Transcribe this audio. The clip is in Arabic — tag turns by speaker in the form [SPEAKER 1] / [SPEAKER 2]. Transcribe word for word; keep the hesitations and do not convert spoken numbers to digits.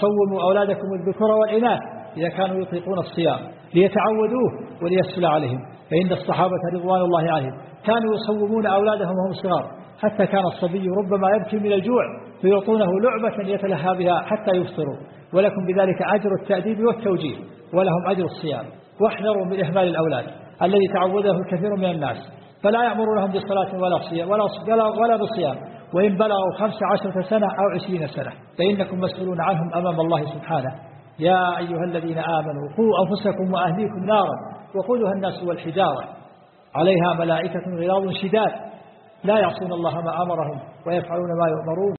[SPEAKER 1] صوموا أولادكم الذكور والإناث إذا كانوا يطيقون الصيام ليتعودوه وليسهل عليهم. فإن الصحابة رضوان الله عليهم كانوا يصومون أولادهم وهم صغار، حتى كان الصبي ربما يبكي من الجوع فيعطونه لعبة يتلهى بها حتى يفطروا، ولكم بذلك أجر التأديب والتوجيه ولهم أجر الصيام. واحذروا من إهمال الأولاد الذي تعوده الكثير من الناس، فلا يأمرونهم بصلاة ولا صيام ولا, ولا بصيام وإن بلغوا خمس عشرة سنة أو عشرين سنة، فإنكم مسؤولون عنهم أمام الله سبحانه. يا أيها الذين آمنوا قوا أنفسكم وأهليكم نارا وقودها الناس والحجارة عليها ملائكة غلاظ شداد لا يعصون الله ما أمرهم ويفعلون ما يؤمرون.